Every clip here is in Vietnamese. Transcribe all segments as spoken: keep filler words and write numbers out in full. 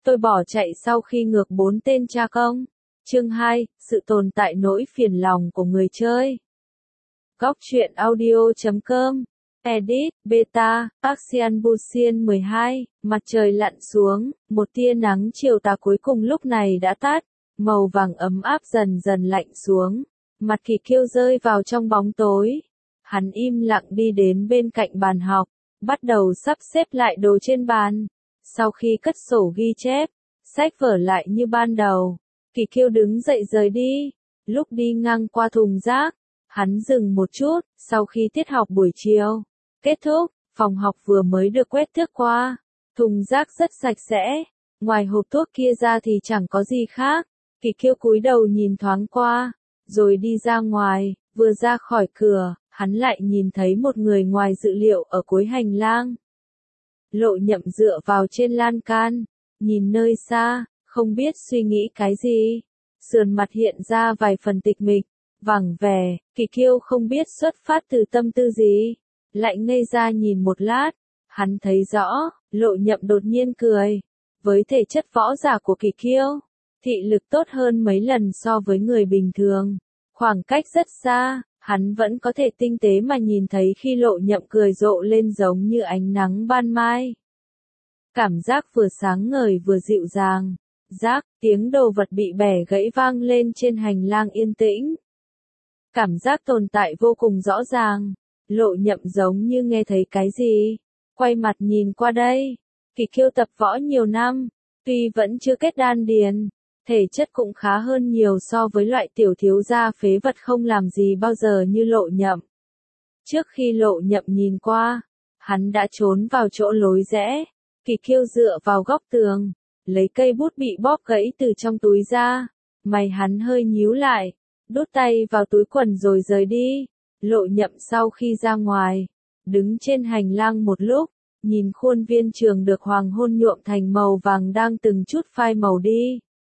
Tôi bỏ chạy sau khi ngược bốn tên cha công. Chương hai, sự tồn tại nỗi phiền lòng của người chơi. Góc truyện audio chấm com. Edit, Beta, Axian Busian mười hai, mặt trời lặn xuống, một tia nắng chiều tà cuối cùng lúc này đã tắt, màu vàng ấm áp dần dần lạnh xuống, mặt Kỳ Kiêu rơi vào trong bóng tối. Hắn im lặng đi đến bên cạnh bàn học, bắt đầu sắp xếp lại đồ trên bàn. Sau khi cất sổ ghi chép, sách vở lại như ban đầu, Kỳ Kiêu đứng dậy rời đi. Lúc đi ngang qua thùng rác, hắn dừng một chút, sau khi tiết học buổi chiều kết thúc, phòng học vừa mới được quét thước qua, thùng rác rất sạch sẽ, ngoài hộp thuốc kia ra thì chẳng có gì khác. Kỳ Kiêu cúi đầu nhìn thoáng qua, rồi đi ra ngoài. Vừa ra khỏi cửa, hắn lại nhìn thấy một người ngoài dự liệu ở cuối hành lang. Lộ Nhậm dựa vào trên lan can, nhìn nơi xa, không biết suy nghĩ cái gì. Sườn mặt hiện ra vài phần tịch mịch, vẳng vẻ. Kỳ Kiêu không biết xuất phát từ tâm tư gì, lại ngây ra nhìn một lát. Hắn thấy rõ, Lộ Nhậm đột nhiên cười. Với thể chất võ giả của Kỳ Kiêu, thị lực tốt hơn mấy lần so với người bình thường. Khoảng cách rất xa, hắn vẫn có thể tinh tế mà nhìn thấy khi Lộ Nhậm cười rộ lên giống như ánh nắng ban mai. Cảm giác vừa sáng ngời vừa dịu dàng. Rác, tiếng đồ vật bị bẻ gãy vang lên trên hành lang yên tĩnh. Cảm giác tồn tại vô cùng rõ ràng. Lộ Nhậm giống như nghe thấy cái gì. Quay mặt nhìn qua đây. Kỳ Kiêu tập võ nhiều năm, tuy vẫn chưa kết đan điền, thể chất cũng khá hơn nhiều so với loại tiểu thiếu gia phế vật không làm gì bao giờ như Lộ Nhậm. Trước khi Lộ Nhậm nhìn qua, hắn đã trốn vào chỗ lối rẽ. Kỳ Kiêu dựa vào góc tường, lấy cây bút bị bóp gãy từ trong túi ra. Mày hắn hơi nhíu lại, đút tay vào túi quần rồi rời đi. Lộ Nhậm sau khi ra ngoài, đứng trên hành lang một lúc, nhìn khuôn viên trường được hoàng hôn nhuộm thành màu vàng đang từng chút phai màu đi.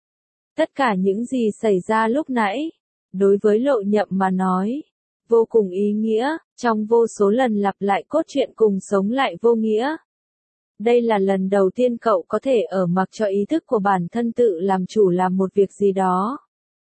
Tất cả những gì xảy ra lúc nãy, đối với Lộ Nhậm mà nói, vô cùng ý nghĩa, trong vô số lần lặp lại cốt truyện cùng sống lại vô nghĩa. Đây là lần đầu tiên cậu có thể ở mặc cho ý thức của bản thân tự làm chủ làm một việc gì đó.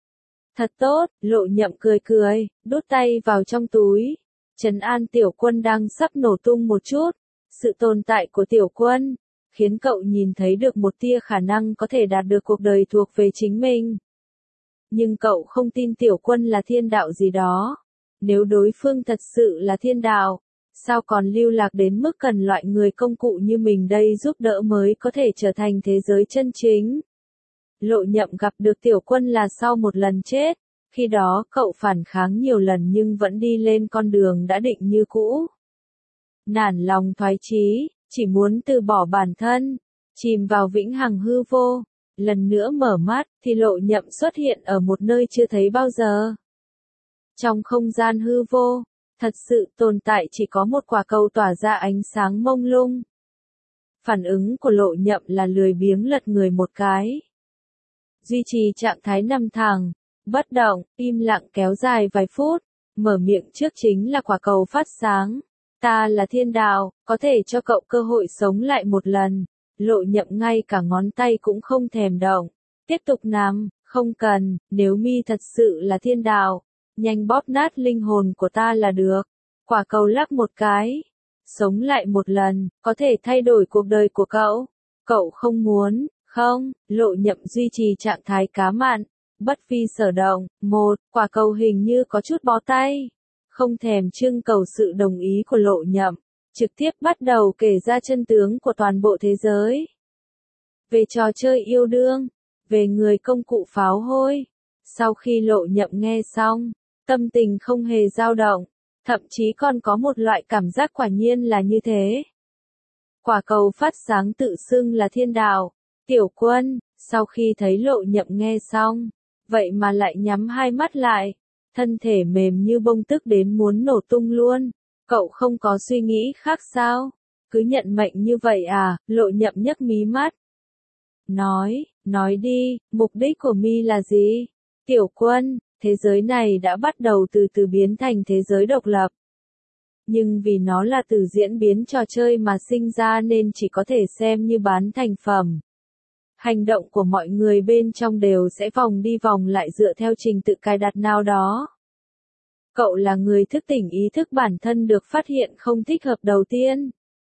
Thật tốt, Lộ Nhậm cười cười, đút tay vào trong túi. Trấn an Tiểu Quân đang sắp nổ tung một chút. Sự tồn tại của Tiểu Quân khiến cậu nhìn thấy được một tia khả năng có thể đạt được cuộc đời thuộc về chính mình. Nhưng cậu không tin Tiểu Quân là thiên đạo gì đó. Nếu đối phương thật sự là thiên đạo, sao còn lưu lạc đến mức cần loại người công cụ như mình đây giúp đỡ mới có thể trở thành thế giới chân chính. Lộ Nhậm gặp được Tiểu Quân là sau một lần chết, khi đó cậu phản kháng nhiều lần nhưng vẫn đi lên con đường đã định như cũ. Nản lòng thoái chí, chỉ muốn từ bỏ bản thân, chìm vào vĩnh hằng hư vô. Lần nữa mở mắt, thì Lộ Nhậm xuất hiện ở một nơi chưa thấy bao giờ. Trong không gian hư vô, thật sự tồn tại chỉ có một quả cầu tỏa ra ánh sáng mông lung. Phản ứng của Lộ Nhậm là lười biếng lật người một cái. Duy trì trạng thái nằm thẳng, bất động, im lặng kéo dài vài phút, mở miệng trước chính là quả cầu phát sáng. Ta là thiên đạo, có thể cho cậu cơ hội sống lại một lần. Lộ Nhậm ngay cả ngón tay cũng không thèm động. Tiếp tục nằm, không cần, nếu mi thật sự là thiên đạo, nhanh bóp nát linh hồn của ta là được. Quả cầu lắc một cái. Sống lại một lần, có thể thay đổi cuộc đời của cậu. Cậu không muốn, không? Lộ Nhậm duy trì trạng thái cá mặn, bất vi sở động. Một, quả cầu hình như có chút bó tay. Không thèm trưng cầu sự đồng ý của Lộ Nhậm, trực tiếp bắt đầu kể ra chân tướng của toàn bộ thế giới. Về trò chơi yêu đương, về người công cụ pháo hôi. Sau khi Lộ Nhậm nghe xong, tâm tình không hề dao động, thậm chí còn có một loại cảm giác quả nhiên là như thế. Quả cầu phát sáng tự xưng là thiên đạo. Tiểu Quân, sau khi thấy Lộ Nhậm nghe xong, vậy mà lại nhắm hai mắt lại. Thân thể mềm như bông tức đến muốn nổ tung luôn. Cậu không có suy nghĩ khác sao? Cứ nhận mệnh như vậy à? Lộ Nhậm nhấc mí mắt. Nói, nói đi, mục đích của mi là gì? Tiểu Quân, thế giới này đã bắt đầu từ từ biến thành thế giới độc lập. Nhưng vì nó là từ diễn biến trò chơi mà sinh ra nên chỉ có thể xem như bán thành phẩm. Hành động của mọi người bên trong đều sẽ vòng đi vòng lại dựa theo trình tự cài đặt nào đó. Cậu là người thức tỉnh ý thức bản thân được phát hiện không thích hợp đầu tiên.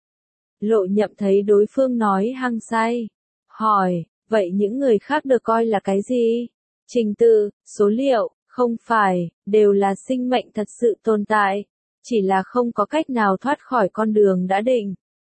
Lộ Nhậm thấy đối phương nói hăng say. Hỏi, vậy những người khác được coi là cái gì? Trình tự, số liệu, không phải, đều là sinh mệnh thật sự tồn tại. Chỉ là không có cách nào thoát khỏi con đường đã định.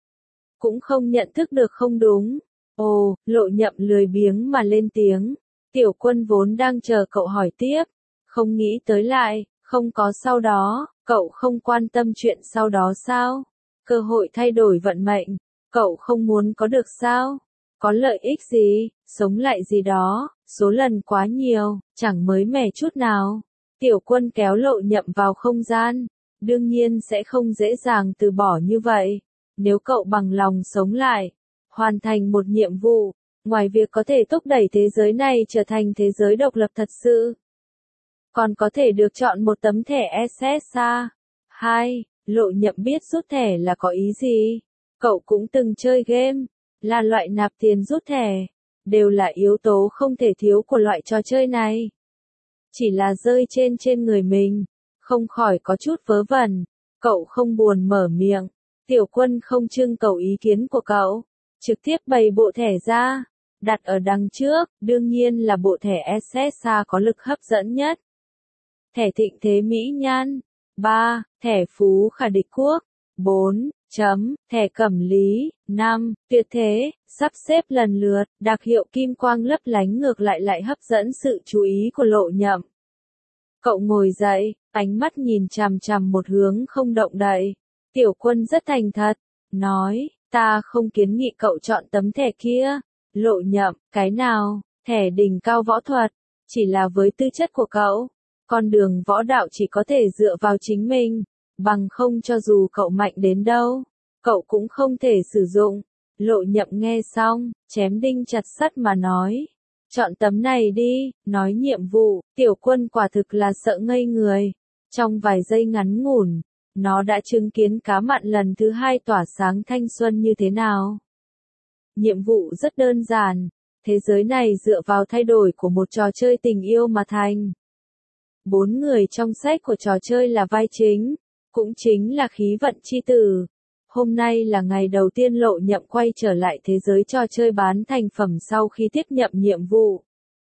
Cũng không nhận thức được không đúng. Ồ, Lộ Nhậm lười biếng mà lên tiếng. Tiểu Quân vốn đang chờ cậu hỏi tiếp. Không nghĩ tới lại, không có sau đó, cậu không quan tâm chuyện sau đó sao? Cơ hội thay đổi vận mệnh, cậu không muốn có được sao? Có lợi ích gì, sống lại gì đó, số lần quá nhiều, chẳng mới mẻ chút nào. Tiểu Quân kéo Lộ Nhậm vào không gian, đương nhiên sẽ không dễ dàng từ bỏ như vậy. Nếu cậu bằng lòng sống lại, hoàn thành một nhiệm vụ, ngoài việc có thể thúc đẩy thế giới này trở thành thế giới độc lập thật sự, còn có thể được chọn một tấm thẻ ét ét a. hai. Lộ Nhậm biết rút thẻ là có ý gì. Cậu cũng từng chơi game, là loại nạp tiền rút thẻ, đều là yếu tố không thể thiếu của loại trò chơi này. Chỉ là rơi trên trên người mình, không khỏi có chút vớ vẩn. Cậu không buồn mở miệng. Tiểu Quân không trưng cầu ý kiến của cậu, trực tiếp bày bộ thẻ ra, đặt ở đằng trước, đương nhiên là bộ thẻ ét ét a có lực hấp dẫn nhất. Thẻ Thịnh Thế Mỹ Nhan. ba. Thẻ Phú Khả Địch Quốc. bốn. Chấm. Thẻ Cẩm Lý. năm. Tuyệt Thế. Sắp xếp lần lượt, đặc hiệu kim quang lấp lánh ngược lại lại hấp dẫn sự chú ý của Lộ Nhậm. Cậu ngồi dậy, ánh mắt nhìn chằm chằm một hướng không động đậy. Tiểu Quân rất thành thật, nói, ta không kiến nghị cậu chọn tấm thẻ kia. Lộ Nhậm, cái nào? Thẻ đỉnh cao võ thuật. Chỉ là với tư chất của cậu, con đường võ đạo chỉ có thể dựa vào chính mình, bằng không cho dù cậu mạnh đến đâu, cậu cũng không thể sử dụng. Lộ Nhậm nghe xong, chém đinh chặt sắt mà nói, chọn tấm này đi. Nói nhiệm vụ, Tiểu Quân quả thực là sợ ngây người. Trong vài giây ngắn ngủn, nó đã chứng kiến cá mặn lần thứ hai tỏa sáng thanh xuân như thế nào. Nhiệm vụ rất đơn giản, thế giới này dựa vào thay đổi của một trò chơi tình yêu mà thành. Bốn người trong sách của trò chơi là vai chính, cũng chính là khí vận chi tử. Hôm nay là ngày đầu tiên Lộ Nhậm quay trở lại thế giới trò chơi bán thành phẩm sau khi tiếp nhận nhiệm vụ.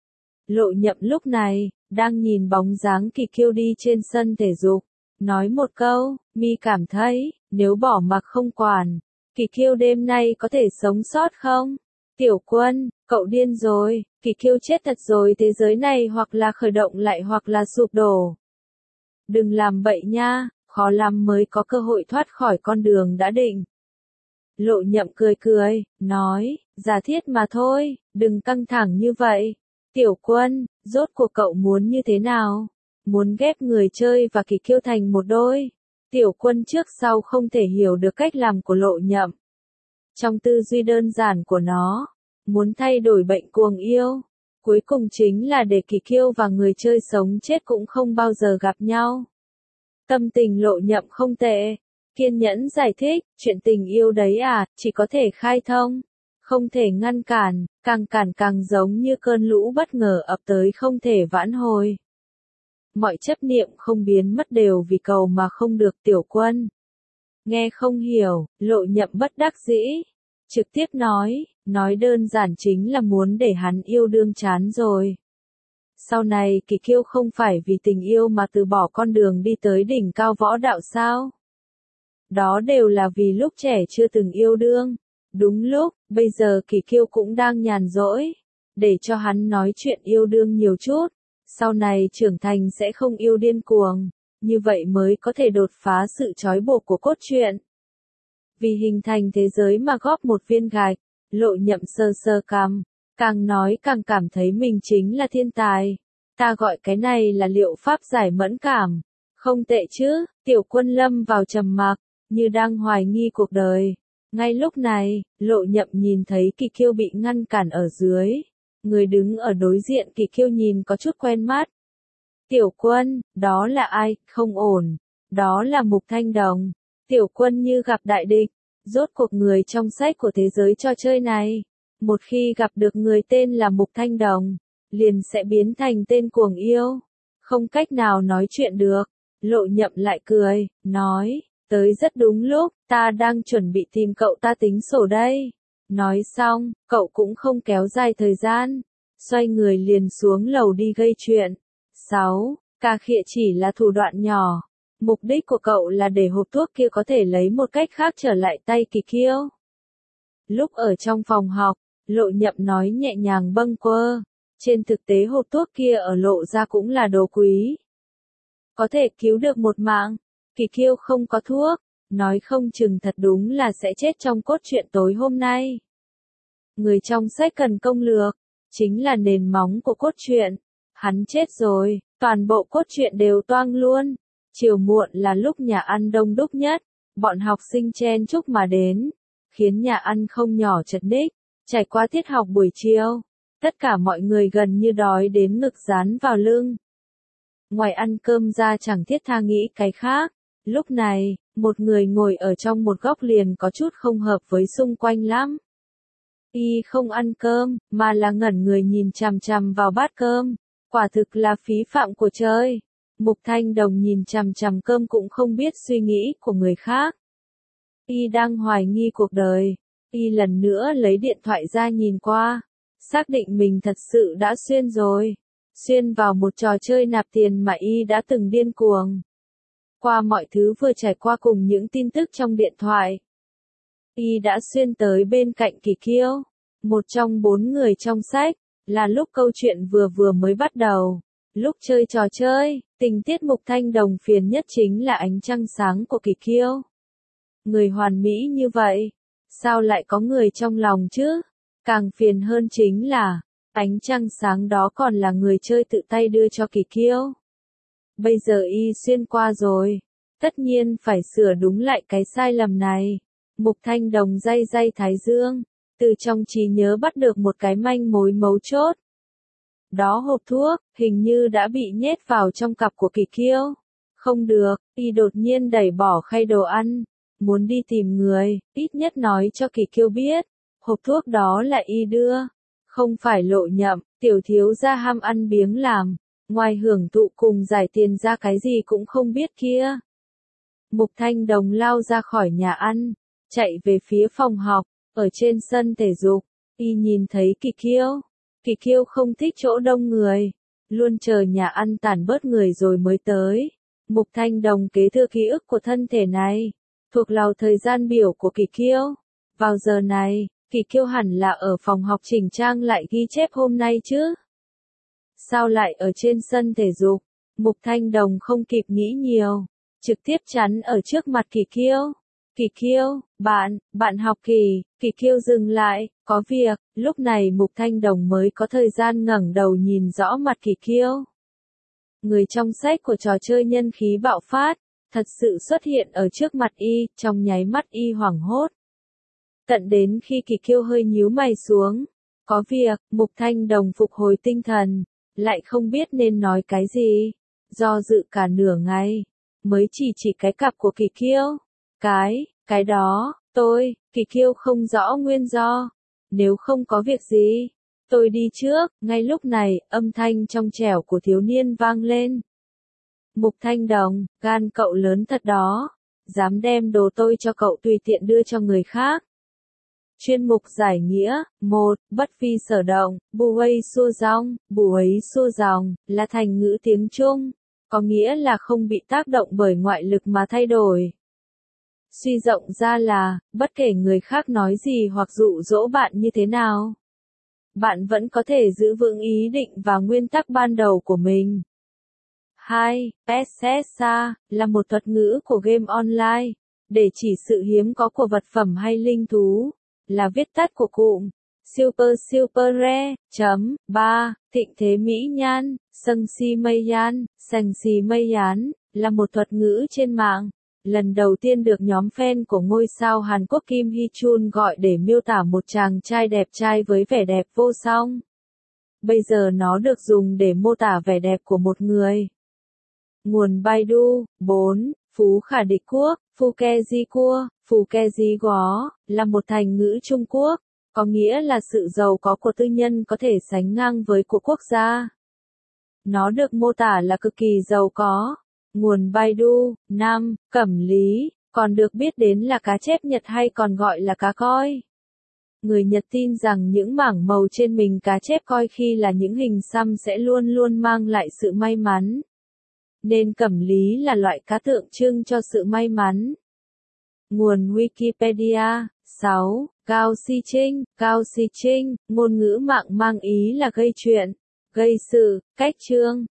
Lộ Nhậm lúc này, đang nhìn bóng dáng Kỳ Kiêu đi trên sân thể dục, nói một câu, mi cảm thấy, nếu bỏ mặc không quản, Kỳ Kiêu đêm nay có thể sống sót không? Tiểu Quân, cậu điên rồi, Kỳ Kiêu chết thật rồi, thế giới này hoặc là khởi động lại hoặc là sụp đổ. Đừng làm bậy nha, khó lắm mới có cơ hội thoát khỏi con đường đã định. Lộ Nhậm cười cười, nói, giả thiết mà thôi, đừng căng thẳng như vậy. Tiểu Quân, rốt cuộc cậu muốn như thế nào? Muốn ghép người chơi và Kỳ Kiêu thành một đôi. Tiểu Quân trước sau không thể hiểu được cách làm của Lộ Nhậm. Trong tư duy đơn giản của nó, muốn thay đổi bệnh cuồng yêu, cuối cùng chính là để Kỳ Kiêu và người chơi sống chết cũng không bao giờ gặp nhau. Tâm tình Lộ Nhậm không tệ, kiên nhẫn giải thích, chuyện tình yêu đấy à, chỉ có thể khai thông, không thể ngăn cản, càng cản càng giống như cơn lũ bất ngờ ập tới không thể vãn hồi. Mọi chấp niệm không biến mất đều vì cầu mà không được. Tiểu Quân nghe không hiểu, Lộ Nhậm bất đắc dĩ, trực tiếp nói, nói đơn giản chính là muốn để hắn yêu đương chán rồi. Sau này Kỳ Kiêu không phải vì tình yêu mà từ bỏ con đường đi tới đỉnh cao võ đạo sao? Đó đều là vì lúc trẻ chưa từng yêu đương. Đúng lúc, bây giờ Kỳ Kiêu cũng đang nhàn rỗi, để cho hắn nói chuyện yêu đương nhiều chút, sau này trưởng thành sẽ không yêu điên cuồng, như vậy mới có thể đột phá sự trói buộc của cốt truyện. Vì hình thành thế giới mà góp một viên gạch, Lộ Nhậm sơ sơ cằm, càng nói càng cảm thấy mình chính là thiên tài. Ta gọi cái này là liệu pháp giải mẫn cảm. Không tệ chứ. Tiểu Quân lâm vào trầm mặc, như đang hoài nghi cuộc đời. Ngay lúc này, Lộ Nhậm nhìn thấy Kỳ Kiêu bị ngăn cản ở dưới. Người đứng ở đối diện Kỳ Kiêu nhìn có chút quen mắt. Tiểu Quân, đó là ai? Không ổn. Đó là Mục Thanh Đồng. Tiểu Quân như gặp đại địch. Rốt cuộc người trong sách của thế giới trò chơi này, Một khi gặp được người tên là Mục Thanh Đồng, liền sẽ biến thành tên cuồng yêu. Không cách nào nói chuyện được. Lộ Nhậm lại cười, nói, tới rất đúng lúc, ta đang chuẩn bị tìm cậu ta tính sổ đây. Nói xong, cậu cũng không kéo dài thời gian, xoay người liền xuống lầu đi gây chuyện. sáu. Cà khịa chỉ là thủ đoạn nhỏ. Mục đích của cậu là để hộp thuốc kia có thể lấy một cách khác trở lại tay Kỳ Kiêu. Lúc ở trong phòng học, Lộ Nhậm nói nhẹ nhàng bâng quơ. Trên thực tế hộp thuốc kia ở Lộ ra cũng là đồ quý. Có thể cứu được một mạng. Kỳ Kiêu không có thuốc, nói không chừng thật đúng là sẽ chết trong cốt truyện tối hôm nay. Người trong sách cần công lược, chính là nền móng của cốt truyện. Hắn chết rồi, toàn bộ cốt truyện đều toang luôn. Chiều muộn là lúc nhà ăn đông đúc nhất, bọn học sinh chen chúc mà đến, khiến nhà ăn không nhỏ chật ních. Trải qua tiết học buổi chiều, tất cả mọi người gần như đói đến ngực dán vào lưng. Ngoài ăn cơm ra chẳng thiết tha nghĩ cái khác. Lúc này, một người ngồi ở trong một góc liền có chút không hợp với xung quanh lắm. Y không ăn cơm, mà là ngẩn người nhìn chằm chằm vào bát cơm. Quả thực là phí phạm của trời. Mục Thanh Đồng nhìn chằm chằm cơm cũng không biết suy nghĩ của người khác. Y đang hoài nghi cuộc đời. Y lần nữa lấy điện thoại ra nhìn qua. Xác định mình thật sự đã xuyên rồi. Xuyên vào một trò chơi nạp tiền mà Y đã từng điên cuồng. Qua mọi thứ vừa trải qua cùng những tin tức trong điện thoại, Y đã xuyên tới bên cạnh Kỳ Kiêu, một trong bốn người trong sách, là lúc câu chuyện vừa vừa mới bắt đầu. Lúc chơi trò chơi, tình tiết Mục Thanh Đồng phiền nhất chính là ánh trăng sáng của Kỳ Kiêu. Người hoàn mỹ như vậy, sao lại có người trong lòng chứ? Càng phiền hơn chính là, ánh trăng sáng đó còn là người chơi tự tay đưa cho Kỳ Kiêu. Bây giờ Y xuyên qua rồi, tất nhiên phải sửa đúng lại cái sai lầm này. Mục Thanh Đồng day day thái dương, từ trong trí nhớ bắt được một cái manh mối mấu chốt. Đó hộp thuốc, hình như đã bị nhét vào trong cặp của Kỳ Kiêu. Không được, Y đột nhiên đẩy bỏ khay đồ ăn, muốn đi tìm người, ít nhất nói cho Kỳ Kiêu biết, hộp thuốc đó là Y đưa, không phải Lộ Nhậm, tiểu thiếu gia ham ăn biếng làm, ngoài hưởng thụ cùng giải tiền ra cái gì cũng không biết kia. Mục Thanh Đồng lao ra khỏi nhà ăn, chạy về phía phòng học, ở trên sân thể dục, Y nhìn thấy Kỳ Kiêu. Kỳ Kiêu không thích chỗ đông người, luôn chờ nhà ăn tản bớt người rồi mới tới. Mục Thanh Đồng kế thừa ký ức của thân thể này, thuộc lào thời gian biểu của Kỳ Kiêu. Vào giờ này, Kỳ Kiêu hẳn là ở phòng học chỉnh trang lại ghi chép hôm nay chứ. Sao lại ở trên sân thể dục? Mục Thanh Đồng không kịp nghĩ nhiều, trực tiếp chắn ở trước mặt Kỳ Kiêu. Kỳ Kiêu, bạn, bạn học Kỳ. Kỳ Kiêu dừng lại, có việc. Lúc này Mục Thanh Đồng mới có thời gian ngẩng đầu nhìn rõ mặt Kỳ Kiêu. Người trong sách của trò chơi nhân khí bạo phát, thật sự xuất hiện ở trước mặt Y, trong nháy mắt Y hoảng hốt. Tận đến khi Kỳ Kiêu hơi nhíu mày xuống, có việc. Mục Thanh Đồng phục hồi tinh thần, lại không biết nên nói cái gì, do dự cả nửa ngày, mới chỉ chỉ cái cặp của Kỳ Kiêu. Cái, cái đó, tôi, Kỳ Kiêu không rõ nguyên do. Nếu không có việc gì, tôi đi trước. Ngay lúc này, âm thanh trong trẻo của thiếu niên vang lên. Mục Thanh Đồng, gan cậu lớn thật đó, dám đem đồ tôi cho cậu tùy tiện đưa cho người khác. Chuyên mục giải nghĩa. Một. Bất phi sở động, bù ấy xua dòng, bù ấy xua dòng, là thành ngữ tiếng Trung, có nghĩa là không bị tác động bởi ngoại lực mà thay đổi. Suy rộng ra là, bất kể người khác nói gì hoặc dụ dỗ bạn như thế nào, bạn vẫn có thể giữ vững ý định và nguyên tắc ban đầu của mình. Hai. Pessesa, là một thuật ngữ của game online, để chỉ sự hiếm có của vật phẩm hay linh thú, là viết tắt của cụm Super Super Rare. Chấm. ba. Thịnh thế mỹ nhan, sâng si mây yan, sành si mây yán, là một thuật ngữ trên mạng. Lần đầu tiên được nhóm fan của ngôi sao Hàn Quốc Kim Hee Chun gọi để miêu tả một chàng trai đẹp trai với vẻ đẹp vô song. Bây giờ nó được dùng để mô tả vẻ đẹp của một người. Nguồn Baidu. Bốn. Phú khả địch quốc, Phu ke di cua, Phu ke di gó, là một thành ngữ Trung Quốc, có nghĩa là sự giàu có của tư nhân có thể sánh ngang với của quốc gia. Nó được mô tả là cực kỳ giàu có. Nguồn Baidu. năm. Cẩm lý, còn được biết đến là cá chép Nhật hay còn gọi là cá coi. Người Nhật tin rằng những mảng màu trên mình cá chép coi khi là những hình xăm sẽ luôn luôn mang lại sự may mắn. Nên cẩm lý là loại cá tượng trưng cho sự may mắn. Nguồn Wikipedia. sáu. Gao si trinh. Gao si trinh, ngôn ngữ mạng mang ý là gây chuyện, gây sự, cách chương.